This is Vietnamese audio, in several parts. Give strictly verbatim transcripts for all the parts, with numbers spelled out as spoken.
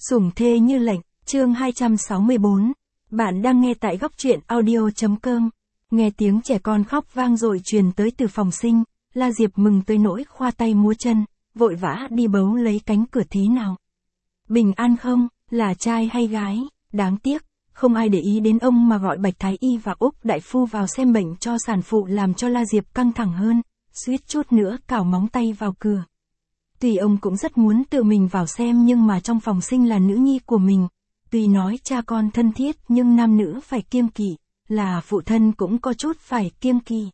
Sủng thê như lệnh, chương hai trăm sáu mươi bốn. Bạn đang nghe tại góc truyện audio.com. Nghe tiếng trẻ con khóc vang dội truyền tới từ phòng sinh, La Diệp mừng tới nỗi khoa tay múa chân, vội vã đi bấu lấy cánh cửa. Thế nào? Bình an không, là trai hay gái? Đáng tiếc, không ai để ý đến ông mà gọi Bạch Thái Y và Úc Đại Phu vào xem bệnh cho sản phụ, làm cho La Diệp căng thẳng hơn, suýt chút nữa cào móng tay vào cửa. Tuy ông cũng rất muốn tự mình vào xem, nhưng mà trong phòng sinh là nữ nhi của mình. Tuy nói cha con thân thiết nhưng nam nữ phải kiêng kỵ, là phụ thân cũng có chút phải kiêng kỵ.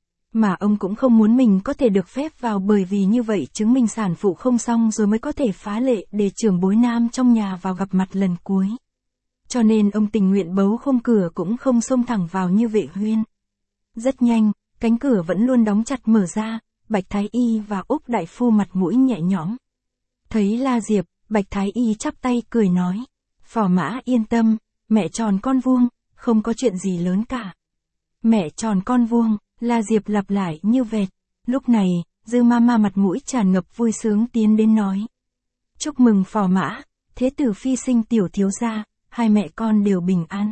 Mà ông cũng không muốn mình có thể được phép vào, bởi vì như vậy chứng minh sản phụ không xong rồi mới có thể phá lệ để trưởng bối nam trong nhà vào gặp mặt lần cuối. Cho nên ông tình nguyện bấu khung cửa cũng không xông thẳng vào như Vệ Huyên. Rất nhanh, cánh cửa vẫn luôn đóng chặt mở ra, Bạch Thái Y và Úc Đại Phu mặt mũi nhẹ nhõm. Thấy La Diệp, Bạch Thái Y chắp tay cười nói: Phò mã yên tâm, mẹ tròn con vuông, không có chuyện gì lớn cả. Mẹ tròn con vuông, La Diệp lặp lại như vẹt. Lúc này, Dư Mama mặt mũi tràn ngập vui sướng tiến đến nói: Chúc mừng phò mã, thế tử phi sinh tiểu thiếu gia, hai mẹ con đều bình an.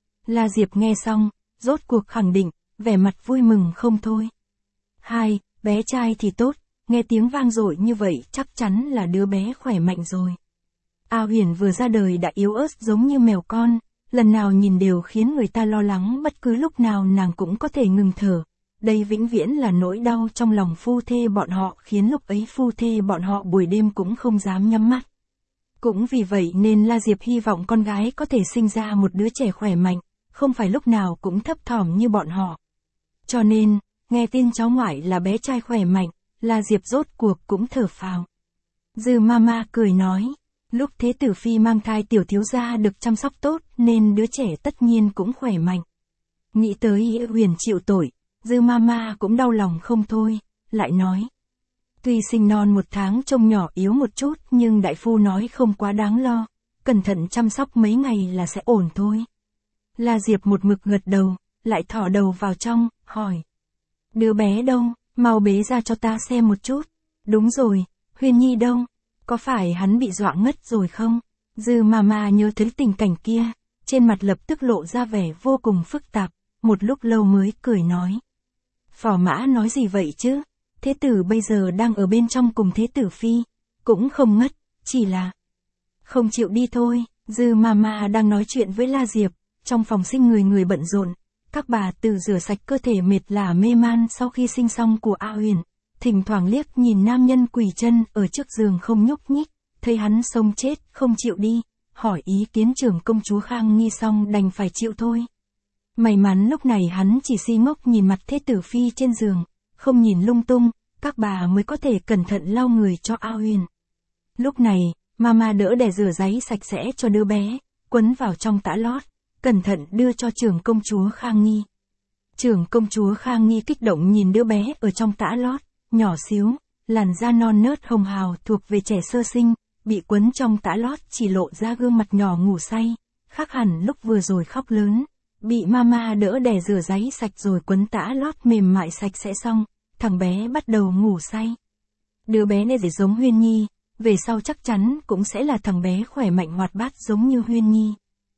La Diệp nghe xong, rốt cuộc khẳng định, vẻ mặt vui mừng không thôi. Hai, bé trai thì tốt, nghe tiếng vang dội như vậy chắc chắn là đứa bé khỏe mạnh rồi. A Huyền vừa ra đời đã yếu ớt giống như mèo con, lần nào nhìn đều khiến người ta lo lắng, bất cứ lúc nào nàng cũng có thể ngừng thở. Đây vĩnh viễn là nỗi đau trong lòng phu thê bọn họ, khiến lúc ấy phu thê bọn họ buổi đêm cũng không dám nhắm mắt. Cũng vì vậy nên La Diệp hy vọng con gái có thể sinh ra một đứa trẻ khỏe mạnh, không phải lúc nào cũng thấp thỏm như bọn họ. Cho nên, nghe tin cháu ngoại là bé trai khỏe mạnh, La Diệp rốt cuộc cũng thở phào. Dư Mama cười nói: Lúc thế tử phi mang thai tiểu thiếu gia được chăm sóc tốt nên đứa trẻ tất nhiên cũng khỏe mạnh. Nghĩ tới Huyền chịu tội, Dư Mama cũng đau lòng không thôi, lại nói: Tuy sinh non một tháng trông nhỏ yếu một chút, nhưng đại phu nói không quá đáng lo, cẩn thận chăm sóc mấy ngày là sẽ ổn thôi. La Diệp một mực gật đầu, lại thỏ đầu vào trong, hỏi: Đứa bé đâu, mau bế ra cho ta xem một chút. Đúng rồi, Huyên Nhi đâu, có phải hắn bị dọa ngất rồi không? Dư Mama nhớ tới tình cảnh kia, trên mặt lập tức lộ ra vẻ vô cùng phức tạp, một lúc lâu mới cười nói: Phò mã nói gì vậy chứ? Thế tử bây giờ đang ở bên trong cùng thế tử phi, cũng không ngất, chỉ là không chịu đi thôi. Dư Mama đang nói chuyện với La Diệp, trong phòng sinh người người bận rộn, các bà từ rửa sạch cơ thể mệt lả mê man sau khi sinh xong của A Huyền, thỉnh thoảng liếc nhìn nam nhân quỳ chân ở trước giường không nhúc nhích, thấy hắn sống chết không chịu đi, hỏi ý kiến trưởng công chúa Khang Nghi xong đành phải chịu thôi. May mắn lúc này hắn chỉ si ngốc nhìn mặt thế tử phi trên giường, không nhìn lung tung, các bà mới có thể cẩn thận lau người cho A Huyền. Lúc này, Mama đỡ đẻ rửa ráy sạch sẽ cho đứa bé, quấn vào trong tã lót, cẩn thận đưa cho trưởng công chúa Khang Nghi. Trưởng công chúa Khang Nghi kích động nhìn đứa bé ở trong tã lót, nhỏ xíu, làn da non nớt hồng hào thuộc về trẻ sơ sinh, bị quấn trong tã lót chỉ lộ ra gương mặt nhỏ ngủ say, khác hẳn lúc vừa rồi khóc lớn. Bị Mama đỡ đẻ rửa ráy sạch rồi quấn tã lót mềm mại sạch sẽ xong, thằng bé bắt đầu ngủ say. Đứa bé này để giống Huyên Nhi, về sau chắc chắn cũng sẽ là thằng bé khỏe mạnh hoạt bát giống như Huyên Nhi.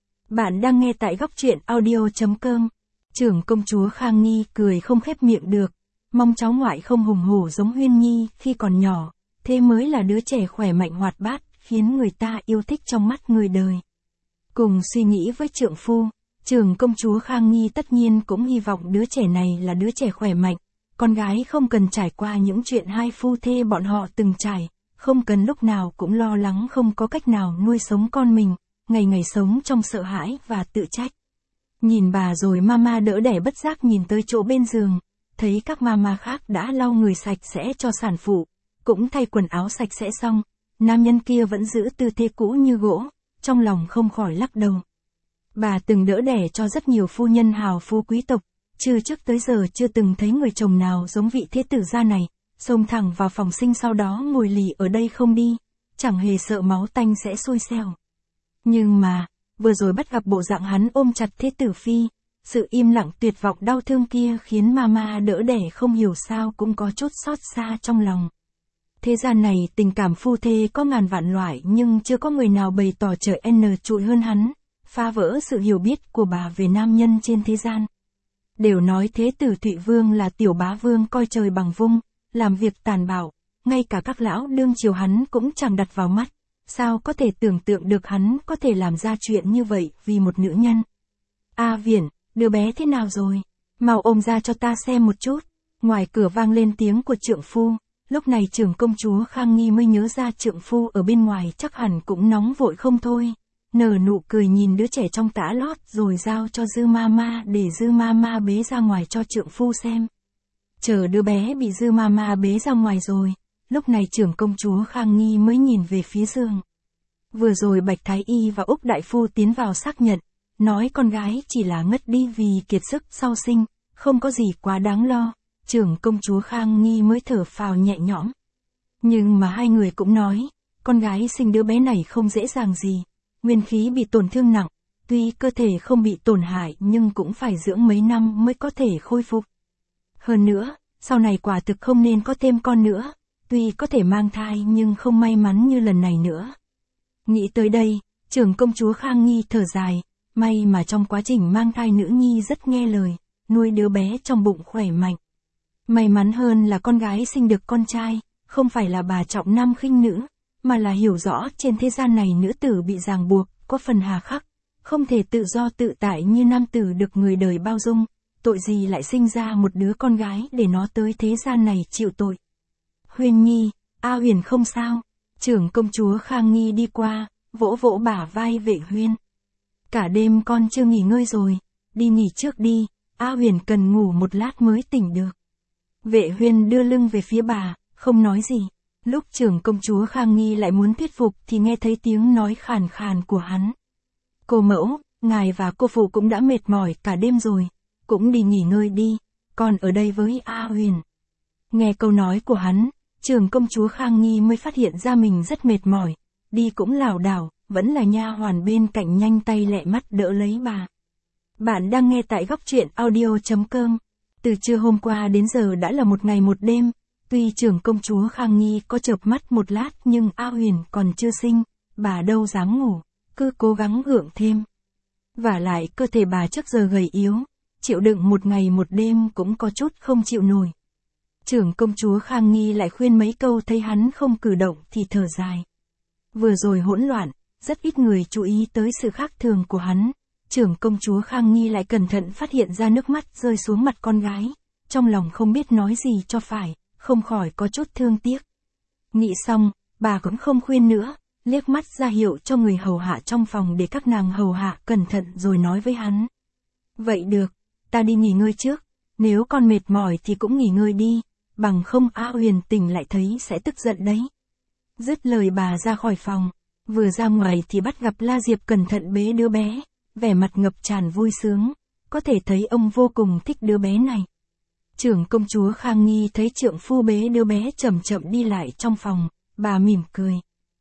Bạn đang nghe tại góc truyện audio.com. Trưởng công chúa Khang Nghi cười không khép miệng được, mong cháu ngoại không hùng hổ giống Huyên Nhi khi còn nhỏ, thế mới là đứa trẻ khỏe mạnh hoạt bát, khiến người ta yêu thích trong mắt người đời. Cùng suy nghĩ với trượng phu, trưởng công chúa Khang Nghi tất nhiên cũng hy vọng đứa trẻ này là đứa trẻ khỏe mạnh, con gái không cần trải qua những chuyện hai phu thê bọn họ từng trải, không cần lúc nào cũng lo lắng không có cách nào nuôi sống con mình, ngày ngày sống trong sợ hãi và tự trách. Nhìn bà rồi Mama đỡ đẻ bất giác nhìn tới chỗ bên giường, thấy các Mama khác đã lau người sạch sẽ cho sản phụ, cũng thay quần áo sạch sẽ xong, nam nhân kia vẫn giữ tư thế cũ như gỗ, trong lòng không khỏi lắc đầu. Bà từng đỡ đẻ cho rất nhiều phu nhân hào phú quý tộc, chứ trước tới giờ chưa từng thấy người chồng nào giống vị thế tử gia này, xông thẳng vào phòng sinh sau đó ngồi lì ở đây không đi, chẳng hề sợ máu tanh sẽ xôi xẻo. Nhưng mà, vừa rồi bắt gặp bộ dạng hắn ôm chặt thế tử phi, sự im lặng tuyệt vọng đau thương kia khiến Mama đỡ đẻ không hiểu sao cũng có chút xót xa trong lòng. Thế gian này tình cảm phu thê có ngàn vạn loại nhưng chưa có người nào bày tỏ trời N trụi hơn hắn, phá vỡ sự hiểu biết của bà về nam nhân trên thế gian. Đều nói thế tử Thụy Vương là tiểu bá vương coi trời bằng vung, làm việc tàn bạo, ngay cả các lão đương triều hắn cũng chẳng đặt vào mắt, sao có thể tưởng tượng được hắn có thể làm ra chuyện như vậy vì một nữ nhân. A Viễn, đứa bé thế nào rồi? Mau ôm ra cho ta xem một chút. Ngoài cửa vang lên tiếng của trượng phu, lúc này trưởng công chúa Khang Nghi mới nhớ ra trượng phu ở bên ngoài chắc hẳn cũng nóng vội không thôi. Nở nụ cười nhìn đứa trẻ trong tã lót rồi giao cho Dư Mama để Dư Mama bế ra ngoài cho trượng phu xem. Chờ đứa bé bị Dư Mama bế ra ngoài rồi, lúc này trưởng công chúa Khang Nghi mới nhìn về phía giường. Vừa rồi Bạch Thái Y và Úc Đại Phu tiến vào xác nhận, nói con gái chỉ là ngất đi vì kiệt sức sau sinh, không có gì quá đáng lo, trưởng công chúa Khang Nghi mới thở phào nhẹ nhõm. Nhưng mà hai người cũng nói, con gái sinh đứa bé này không dễ dàng gì, nguyên khí bị tổn thương nặng, tuy cơ thể không bị tổn hại nhưng cũng phải dưỡng mấy năm mới có thể khôi phục. Hơn nữa, sau này quả thực không nên có thêm con nữa, tuy có thể mang thai nhưng không may mắn như lần này nữa. Nghĩ tới đây, trưởng công chúa Khang Nghi thở dài, may mà trong quá trình mang thai nữ nhi rất nghe lời, nuôi đứa bé trong bụng khỏe mạnh. May mắn hơn là con gái sinh được con trai, không phải là bà trọng nam khinh nữ, mà là hiểu rõ trên thế gian này nữ tử bị ràng buộc, có phần hà khắc, không thể tự do tự tại như nam tử được người đời bao dung, tội gì lại sinh ra một đứa con gái để nó tới thế gian này chịu tội. Huyền Nhi, A Huyền không sao, trưởng công chúa Khang Nghi đi qua, vỗ vỗ bả vai Vệ Huyên. Cả đêm con chưa nghỉ ngơi rồi, đi nghỉ trước đi, A Huyền cần ngủ một lát mới tỉnh được. Vệ Huyên đưa lưng về phía bà, không nói gì. Lúc trưởng công chúa Khang Nghi lại muốn thuyết phục thì nghe thấy tiếng nói khàn khàn của hắn. Cô mẫu, ngài và cô phụ cũng đã mệt mỏi cả đêm rồi, cũng đi nghỉ ngơi đi, con ở đây với A Huyền. Nghe câu nói của hắn, trưởng công chúa Khang Nghi mới phát hiện ra mình rất mệt mỏi, đi cũng lảo đảo, vẫn là nha hoàn bên cạnh nhanh tay lẹ mắt đỡ lấy bà. Bạn đang nghe tại góc truyện audio chấm com. Từ trưa hôm qua đến giờ đã là một ngày một đêm, tuy trưởng công chúa Khang Nghi có chợp mắt một lát nhưng A Huyền còn chưa sinh, bà đâu dám ngủ, cứ cố gắng gượng thêm. Vả lại cơ thể bà trước giờ gầy yếu, chịu đựng một ngày một đêm cũng có chút không chịu nổi. Trưởng công chúa Khang Nghi lại khuyên mấy câu thấy hắn không cử động thì thở dài. Vừa rồi hỗn loạn, rất ít người chú ý tới sự khác thường của hắn. Trưởng công chúa Khang Nghi lại cẩn thận phát hiện ra nước mắt rơi xuống mặt con gái, trong lòng không biết nói gì cho phải, không khỏi có chút thương tiếc. Nghĩ xong, bà cũng không khuyên nữa, liếc mắt ra hiệu cho người hầu hạ trong phòng để các nàng hầu hạ cẩn thận rồi nói với hắn. Vậy được, ta đi nghỉ ngơi trước, nếu con mệt mỏi thì cũng nghỉ ngơi đi, bằng không A Huyền tỉnh lại thấy sẽ tức giận đấy. Dứt lời bà ra khỏi phòng, vừa ra ngoài thì bắt gặp La Diệp cẩn thận bế đứa bé, vẻ mặt ngập tràn vui sướng, có thể thấy ông vô cùng thích đứa bé này. Trưởng công chúa Khang Nghi thấy trượng phu bế đứa bé chậm chậm đi lại trong phòng, bà mỉm cười.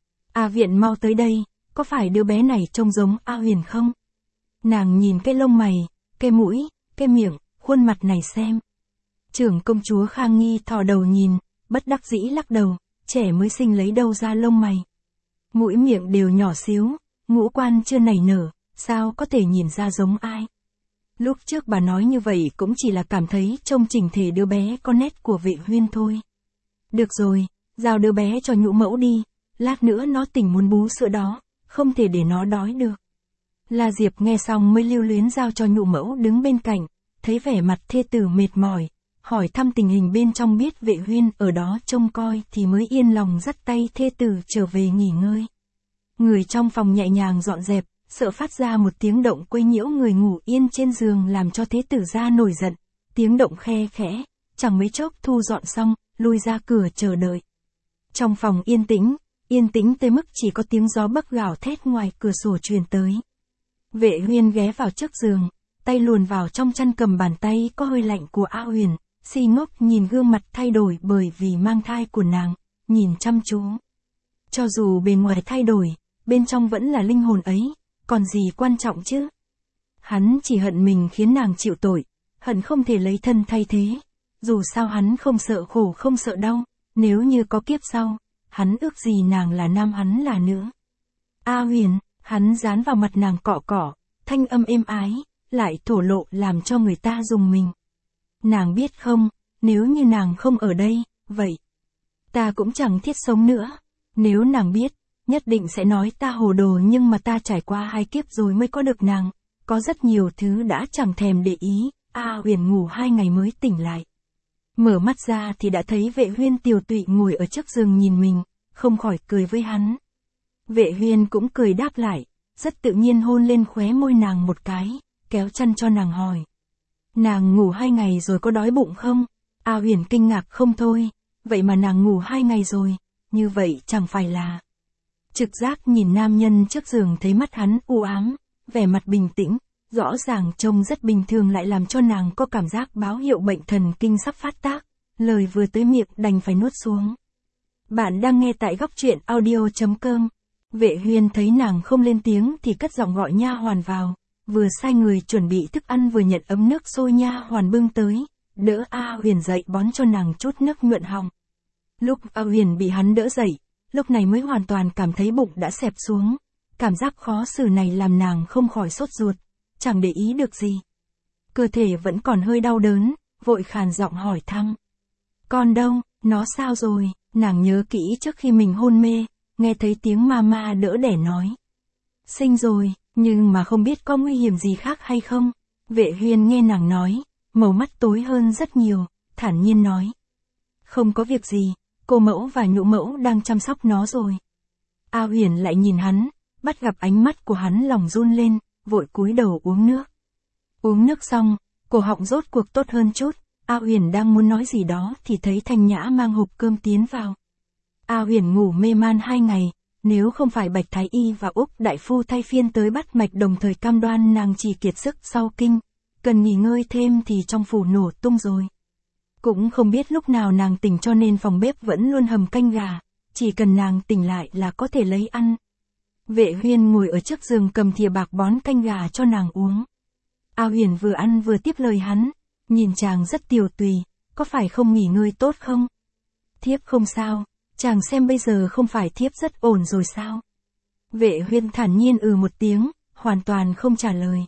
A Viện mau tới đây, có phải đứa bé này trông giống A Huyền không? Nàng nhìn cái lông mày, cái mũi, cái miệng, khuôn mặt này xem. Trưởng công chúa Khang Nghi thò đầu nhìn, bất đắc dĩ lắc đầu, trẻ mới sinh lấy đâu ra lông mày. Mũi miệng đều nhỏ xíu, ngũ quan chưa nảy nở, sao có thể nhìn ra giống ai? Lúc trước bà nói như vậy cũng chỉ là cảm thấy trông chỉnh thể đứa bé có nét của Vệ Huyên thôi. Được rồi, giao đứa bé cho nhũ mẫu đi, lát nữa nó tỉnh muốn bú sữa đó, không thể để nó đói được. La Diệp nghe xong mới lưu luyến giao cho nhũ mẫu đứng bên cạnh, thấy vẻ mặt thê tử mệt mỏi, hỏi thăm tình hình bên trong biết Vệ Huyên ở đó trông coi thì mới yên lòng dắt tay thê tử trở về nghỉ ngơi. Người trong phòng nhẹ nhàng dọn dẹp, sợ phát ra một tiếng động quấy nhiễu người ngủ yên trên giường làm cho thế tử ra nổi giận, tiếng động khe khẽ, chẳng mấy chốc thu dọn xong, lui ra cửa chờ đợi. Trong phòng yên tĩnh, yên tĩnh tới mức chỉ có tiếng gió bấc gào thét ngoài cửa sổ truyền tới. Vệ Huyên ghé vào trước giường, tay luồn vào trong chăn cầm bàn tay có hơi lạnh của A Huyền, si ngốc nhìn gương mặt thay đổi bởi vì mang thai của nàng, nhìn chăm chú. Cho dù bề ngoài thay đổi, bên trong vẫn là linh hồn ấy, còn gì quan trọng chứ? Hắn chỉ hận mình khiến nàng chịu tội, hận không thể lấy thân thay thế. Dù sao hắn không sợ khổ không sợ đau, nếu như có kiếp sau, hắn ước gì nàng là nam hắn là nữ. A Huyền, hắn dán vào mặt nàng cọ cọ, thanh âm êm ái, lại thổ lộ làm cho người ta rùng mình. Nàng biết không, nếu như nàng không ở đây, vậy ta cũng chẳng thiết sống nữa. Nếu nàng biết, nhất định sẽ nói ta hồ đồ, nhưng mà ta trải qua hai kiếp rồi mới có được nàng, có rất nhiều thứ đã chẳng thèm để ý. A Huyền ngủ hai ngày mới tỉnh lại. Mở mắt ra thì đã thấy Vệ Huyên tiều tụy ngồi ở trước giường nhìn mình, không khỏi cười với hắn. Vệ Huyên cũng cười đáp lại, rất tự nhiên hôn lên khóe môi nàng một cái, kéo chăn cho nàng hỏi. Nàng ngủ hai ngày rồi có đói bụng không? A Huyền kinh ngạc không thôi, vậy mà nàng ngủ hai ngày rồi, như vậy chẳng phải là... Trực giác nhìn nam nhân trước giường thấy mắt hắn u ám, vẻ mặt bình tĩnh, rõ ràng trông rất bình thường lại làm cho nàng có cảm giác báo hiệu bệnh thần kinh sắp phát tác, lời vừa tới miệng đành phải nuốt xuống. Bạn đang nghe tại góc truyện audio chấm com. Vệ Huyên thấy nàng không lên tiếng thì cất giọng gọi nha hoàn vào, vừa sai người chuẩn bị thức ăn vừa nhận ấm nước sôi nha hoàn bưng tới, đỡ A Huyền dậy bón cho nàng chút nước nhuận họng. Lúc A Huyền bị hắn đỡ dậy, lúc này mới hoàn toàn cảm thấy bụng đã xẹp xuống, cảm giác khó xử này làm nàng không khỏi sốt ruột, chẳng để ý được gì. Cơ thể vẫn còn hơi đau đớn, vội khàn giọng hỏi thăm. Con đâu, nó sao rồi? Nàng nhớ kỹ trước khi mình hôn mê, nghe thấy tiếng mama đỡ đẻ nói. Sinh rồi, nhưng mà không biết có nguy hiểm gì khác hay không? Vệ Huyên nghe nàng nói, màu mắt tối hơn rất nhiều, thản nhiên nói. Không có việc gì, cô mẫu và nhũ mẫu đang chăm sóc nó rồi. A Huyền lại nhìn hắn, bắt gặp ánh mắt của hắn lòng run lên, vội cúi đầu uống nước. Uống nước xong, cổ họng rốt cuộc tốt hơn chút, A Huyền đang muốn nói gì đó thì thấy Thanh Nhã mang hộp cơm tiến vào. A Huyền ngủ mê man hai ngày, nếu không phải Bạch Thái Y và Úc Đại Phu thay phiên tới bắt mạch đồng thời cam đoan nàng chỉ kiệt sức sau kinh, cần nghỉ ngơi thêm thì trong phủ nổ tung rồi. Cũng không biết lúc nào nàng tỉnh cho nên phòng bếp vẫn luôn hầm canh gà, chỉ cần nàng tỉnh lại là có thể lấy ăn. Vệ Huyên ngồi ở trước giường cầm thìa bạc bón canh gà cho nàng uống. A Huyền vừa ăn vừa tiếp lời hắn, nhìn chàng rất tiều tùy, có phải không nghỉ ngơi tốt không? Thiếp không sao, chàng xem bây giờ không phải thiếp rất ổn rồi sao? Vệ Huyên thản nhiên ừ một tiếng, hoàn toàn không trả lời.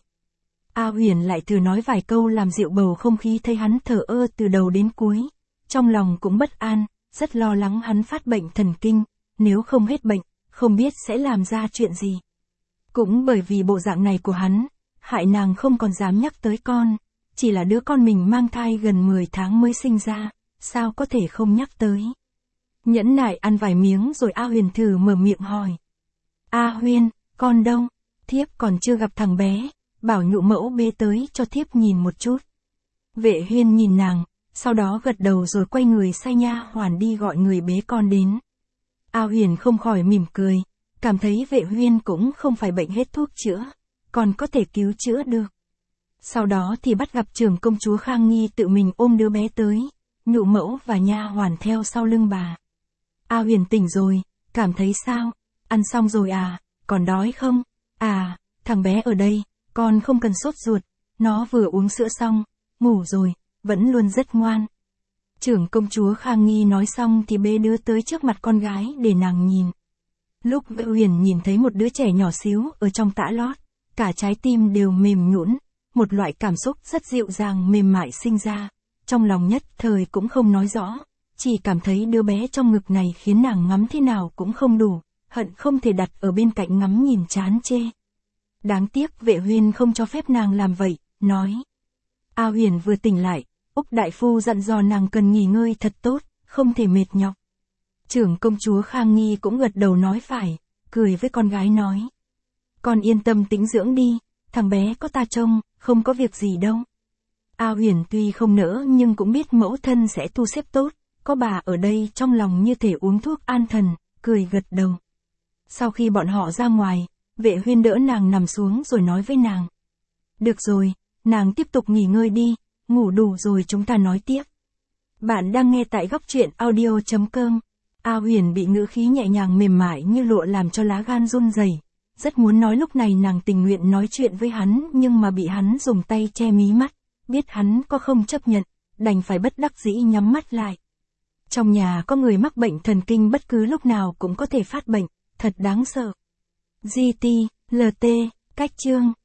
A Huyền lại thử nói vài câu làm dịu bầu không khí, thấy hắn thờ ơ từ đầu đến cuối, trong lòng cũng bất an, rất lo lắng hắn phát bệnh thần kinh, nếu không hết bệnh, không biết sẽ làm ra chuyện gì. Cũng bởi vì bộ dạng này của hắn, hại nàng không còn dám nhắc tới con, chỉ là đứa con mình mang thai gần mười tháng mới sinh ra, sao có thể không nhắc tới. Nhẫn nại ăn vài miếng rồi A Huyền thử mở miệng hỏi. A Huyên, con đâu? Thiếp còn chưa gặp thằng bé, bảo nhũ mẫu bê tới cho thiếp nhìn một chút. Vệ Huyên nhìn nàng, sau đó gật đầu rồi quay người sai nha hoàn đi gọi người bế con đến. A Huyền không khỏi mỉm cười, cảm thấy Vệ Huyên cũng không phải bệnh hết thuốc chữa, còn có thể cứu chữa được. Sau đó thì bắt gặp trưởng công chúa Khang Nghi tự mình ôm đứa bé tới, nhũ mẫu và nha hoàn theo sau lưng bà. A Huyền tỉnh rồi, cảm thấy sao? Ăn xong rồi à, còn đói không? À, thằng bé ở đây, con không cần sốt ruột, nó vừa uống sữa xong, ngủ rồi, vẫn luôn rất ngoan. Trưởng công chúa Khang Nghi nói xong thì bế đứa tới trước mặt con gái để nàng nhìn. Lúc Vệ Huyền nhìn thấy một đứa trẻ nhỏ xíu ở trong tã lót, cả trái tim đều mềm nhũn, một loại cảm xúc rất dịu dàng mềm mại sinh ra, trong lòng nhất thời cũng không nói rõ, chỉ cảm thấy đứa bé trong ngực này khiến nàng ngắm thế nào cũng không đủ, hận không thể đặt ở bên cạnh ngắm nhìn chán chê. Đáng tiếc Vệ Huyên không cho phép nàng làm vậy, nói. A Huyền vừa tỉnh lại, Úc Đại Phu dặn dò nàng cần nghỉ ngơi thật tốt, không thể mệt nhọc. Trưởng công chúa Khang Nghi cũng gật đầu nói phải, cười với con gái nói. Con yên tâm tĩnh dưỡng đi, thằng bé có ta trông, không có việc gì đâu. A Huyền tuy không nỡ nhưng cũng biết mẫu thân sẽ thu xếp tốt, có bà ở đây trong lòng như thể uống thuốc an thần, cười gật đầu. Sau khi bọn họ ra ngoài, Vệ Huyên đỡ nàng nằm xuống rồi nói với nàng. Được rồi, nàng tiếp tục nghỉ ngơi đi, ngủ đủ rồi chúng ta nói tiếp. Bạn đang nghe tại góc truyện audio chấm com. A Huyền bị ngữ khí nhẹ nhàng mềm mại như lụa làm cho lá gan run rẩy, rất muốn nói lúc này nàng tình nguyện nói chuyện với hắn nhưng mà bị hắn dùng tay che mí mắt, biết hắn có không chấp nhận, đành phải bất đắc dĩ nhắm mắt lại. Trong nhà có người mắc bệnh thần kinh bất cứ lúc nào cũng có thể phát bệnh, thật đáng sợ. giê tê, lờ tê, cách chương.